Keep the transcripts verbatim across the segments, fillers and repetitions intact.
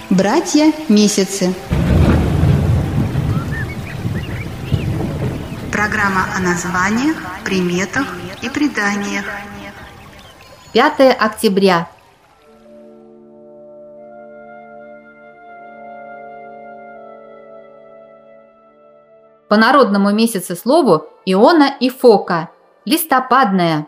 Братья месяцы. Программа о названиях, приметах и преданиях. пятое октября. По народному месяцеслову Иона и Фока. Листопадная.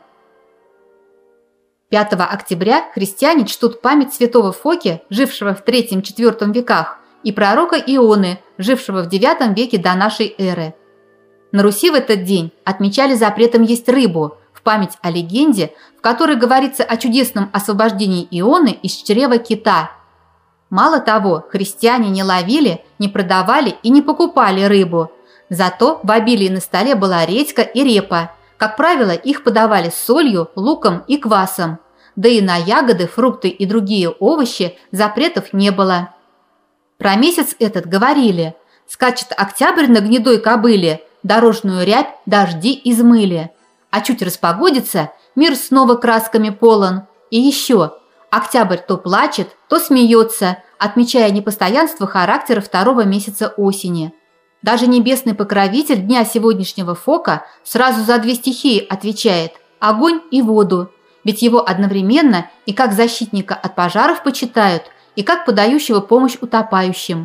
пятого октября христиане чтут память святого Фоки, жившего в третьем-четвёртом веках, и пророка Ионы, жившего в девятом веке до нашей эры. На Руси в этот день отмечали запретом есть рыбу, в память о легенде, в которой говорится о чудесном освобождении Ионы из чрева кита. Мало того, христиане не ловили, не продавали и не покупали рыбу. Зато в обилии на столе была редька и репа. Как правило, их подавали с солью, луком и квасом. Да и на ягоды, фрукты и другие овощи запретов не было. Про месяц этот говорили: скачет октябрь на гнедой кобыле, дорожную рябь дожди измыли. А чуть распогодится, мир снова красками полон. И еще, октябрь то плачет, то смеется, отмечая непостоянство характера второго месяца осени. Даже небесный покровитель дня сегодняшнего Фока сразу за две стихии отвечает – огонь и воду, ведь его одновременно и как защитника от пожаров почитают, и как подающего помощь утопающим.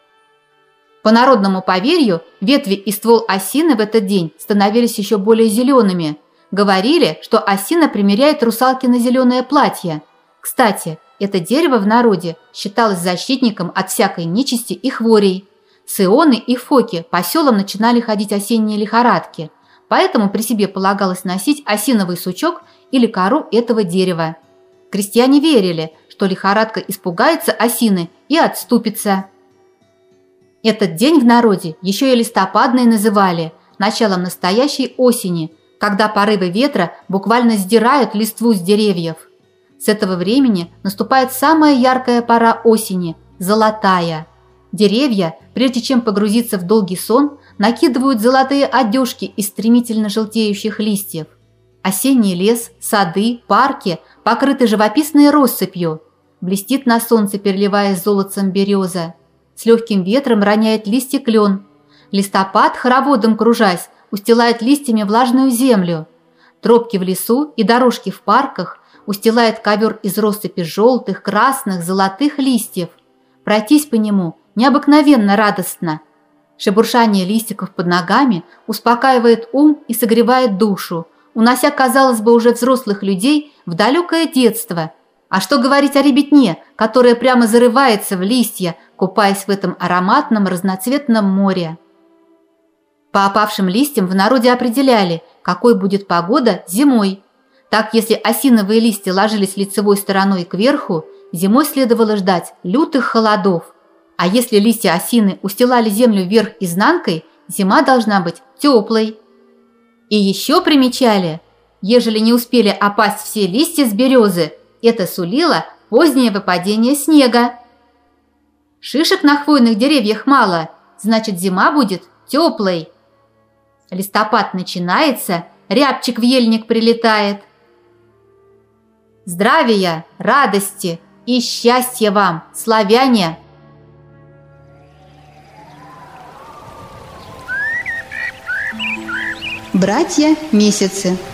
По народному поверью, ветви и ствол осины в этот день становились еще более зелеными. Говорили, что осина примеряет русалкино зеленое платье. Кстати, это дерево в народе считалось защитником от всякой нечисти и хворей. С Ионы и Фоки по селам начинали ходить осенние лихорадки, поэтому при себе полагалось носить осиновый сучок или кору этого дерева. Крестьяне верили, что лихорадка испугается осины и отступится. Этот день в народе еще и листопадный называли, началом настоящей осени, когда порывы ветра буквально сдирают листву с деревьев. С этого времени наступает самая яркая пора осени – золотая. Деревья, прежде чем погрузиться в долгий сон, накидывают золотые одежки из стремительно желтеющих листьев. Осенний лес, сады, парки покрыты живописной россыпью. Блестит на солнце, переливаясь золотцем береза. С легким ветром роняет листья клен. Листопад, хороводом кружась, устилает листьями влажную землю. Тропки в лесу и дорожки в парках устилает ковер из россыпи желтых, красных, золотых листьев. Пройтись по нему необыкновенно радостно. Шебуршание листиков под ногами успокаивает ум и согревает душу, унося, казалось бы, уже взрослых людей в далекое детство. А что говорить о ребятне, которая прямо зарывается в листья, купаясь в этом ароматном разноцветном море. По опавшим листьям в народе определяли, какой будет погода зимой. Так, если осиновые листья ложились лицевой стороной кверху, зимой следовало ждать лютых холодов. А если листья осины устилали землю вверх изнанкой, зима должна быть теплой. И еще примечали, ежели не успели опасть все листья с березы, это сулило позднее выпадение снега. Шишек на хвойных деревьях мало, значит, зима будет теплой. Листопад начинается, рябчик в ельник прилетает. Здравия, радости и счастья вам, славяне! Братья месяцы.